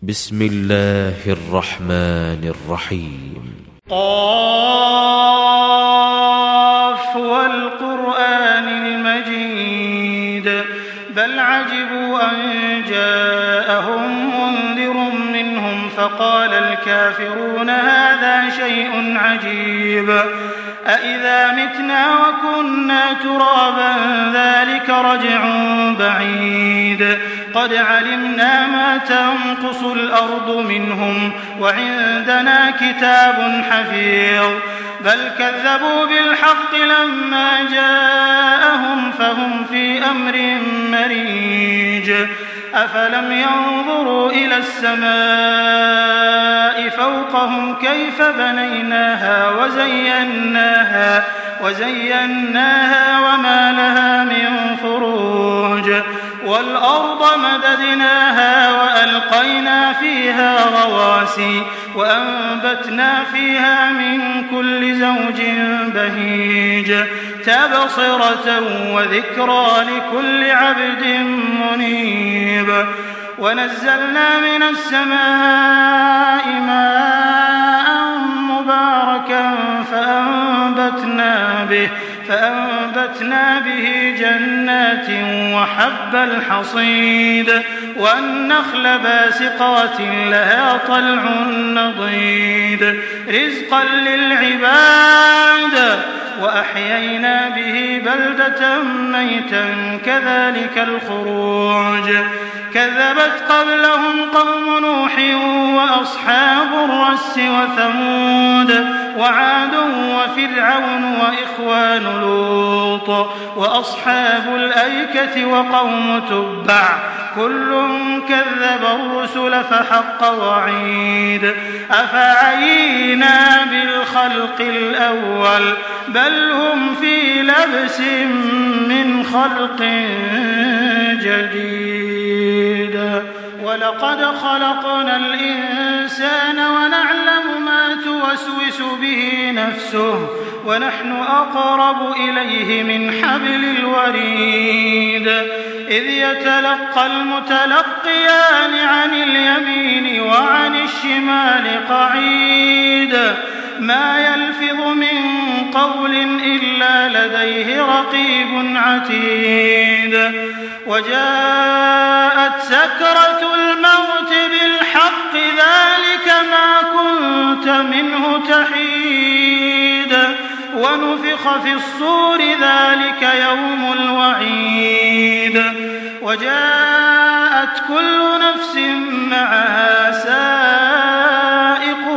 بسم الله الرحمن الرحيم. قاف والقرآن المجيد بل عجبوا أن جاءهم منذر منهم فقال الكافرون هذا شيء عجيب أإذا متنا وكنا ترابا ذلك رجع بعيد قد علمنا ما تنقص الأرض منهم وعندنا كتاب حفيظ بل كذبوا بالحق لما جاءهم فهم في أمر مريج أفلم ينظروا إلى السماء فوقهم كيف بنيناها وزيناها وما لها من فروج والأرض مددناها وألقينا فيها رواسي وأنبتنا فيها من كل زوج بهيج تبصرة وذكرى لكل عبد منيب ونزلنا من السماء ماء مباركا فأنبتنا به جنات وحب الحصيد والنخل باسقات لها طلع نضيد رزقا للعباد وأحيينا به بلدة ميتا كذلك الخروج كذبت قبلهم قوم نوح وأصحاب الرس وثمود وعاد وفرعون وإخوان لوط وأصحاب الأيكة وقوم تبع كل كذب الرسل فحق وعيد أفعينا بالخلق الأول بل هم في لبس من خلق جديد ولقد خلقنا الإنسان ونعلم ما توسوس به نفسه ونحن أقرب إليه من حبل الوريد إذ يتلقى المتلقيان عن اليمين وعن الشمال قعيد ما يلفظ من قول إلا لديه رقيب عتيد وجاءت سكرة الموت بالحق ذلك ما كنت منه تحيد ونفخ في الصور ذلك يوم الوعيد وجاءت كل نفس معها سائق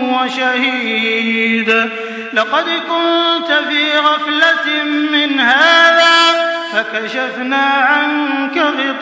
وشهيد لقد كنت في غفلة من هذا فكشفنا عنك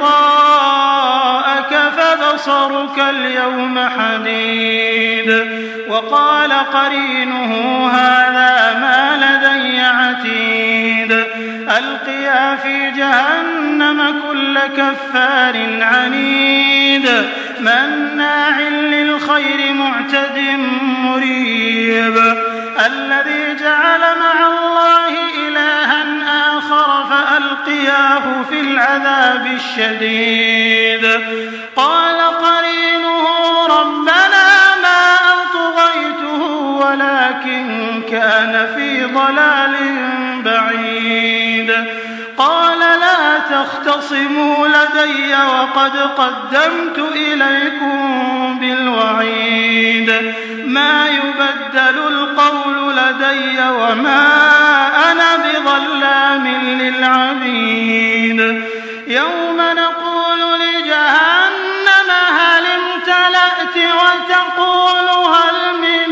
غطاءك فبصرك اليوم حديد وقال قرينه هذا ما لدي عتيد ألقيا في جهنم كل كفار عنيد مناع للخير معتد مريب الذي جعل مع الله إلها آخر فألقياه في العذاب الشديد قال قرينه ربنا ما أطغيته ولكن كان في ضلال بعيد قال لا تختصموا لدي وقد قدمت إليكم بالوعيد ما يبدل القول لدي وما أنا بظلام للعبيد يوم نقول لجهنم هل امتلأت وتقول هل من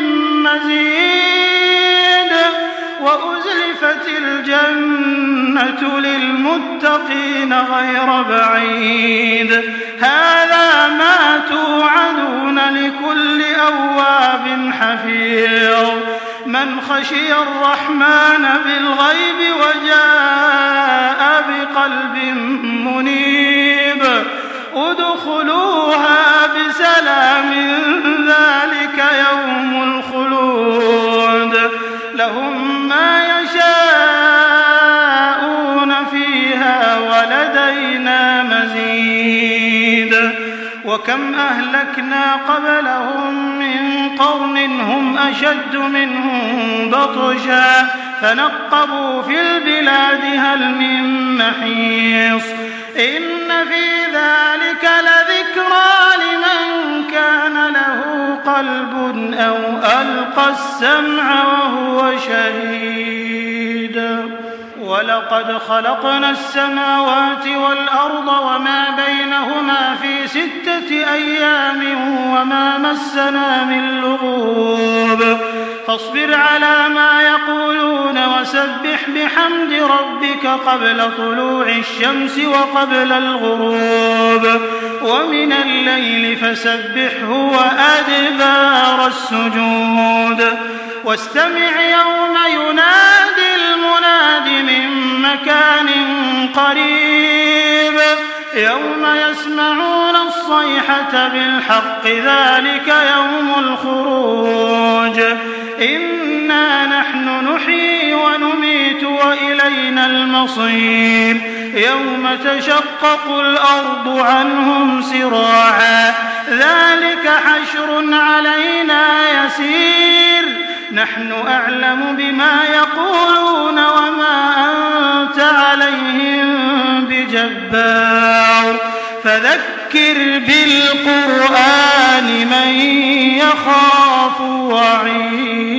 مزيد وأزلفت الجنة للمتقين غير بعيد هذا ما توعدون لكل أواب حفيظ من خشي الرحمن بالغيب وجاء بقلب منيب ادخلوها بسلام ذلك يوم الخلود لهم ما يشاءون فيها ولدينا مزيد وكم أهلكنا قبلهم من قرن هم أشد منهم بطشا فنقبوا في البلاد هل من محيص إن في ذلك لذكرى لمن كان له قلب أو ألقى السمع وهو شهيد ولقد خلقنا السماوات والأرض وما بينهما في 6 أيام وما مسنا من لغوب فاصبر على ما يقولون وسبح بحمد ربك قبل طلوع الشمس وقبل الغروب ومن الليل فسبحه وأدبار السجود واستمع يوم ينادي المناد من مكان قريب يوم يسمعون الصيحة بالحق ذلك يوم الخروج إنا نحن نحيي ونميت وإلينا المصير يوم تشقق الأرض عنهم سراعا ذلك حشر علينا يسير نحن أعلم بما يقولون وما أنت عليهم بجبار فذكر بالقرآن من يخاف وعيد